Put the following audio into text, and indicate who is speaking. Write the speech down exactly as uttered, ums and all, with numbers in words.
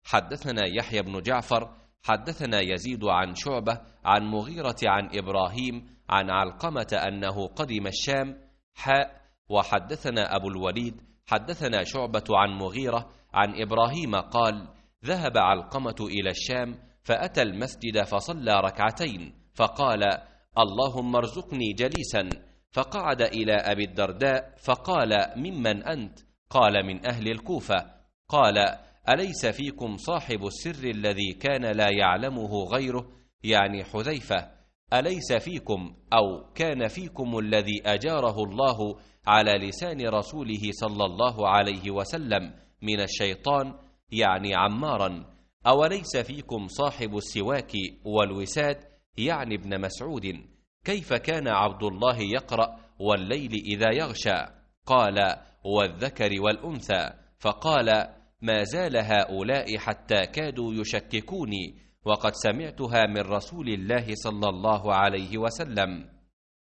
Speaker 1: حدثنا يحيى بن جعفر حدثنا يزيد عن شعبة عن مغيرة عن إبراهيم عن علقمة أنه قدم الشام. حاء. وحدثنا أبو الوليد حدثنا شعبة عن مغيرة عن إبراهيم قال: ذهب علقمة إلى الشام فأتى المسجد فصلى ركعتين فقال: اللهم ارزقني جليسا. فقعد إلى أبي الدرداء فقال: ممن أنت؟ قال: من أهل الكوفة. قال: أليس فيكم صاحب السر الذي كان لا يعلمه غيره، يعني حذيفة؟ أليس فيكم أو كان فيكم الذي أجاره الله على لسان رسوله صلى الله عليه وسلم من الشيطان، يعني عمارا؟ أوليس فيكم صاحب السواك والوساد، يعني ابن مسعود؟ كيف كان عبد الله يقرأ والليل إذا يغشى؟ قال: والذكر والأنثى. فقال: ما زال هؤلاء حتى كادوا يشككوني، وقد سمعتها من رسول الله صلى الله عليه وسلم.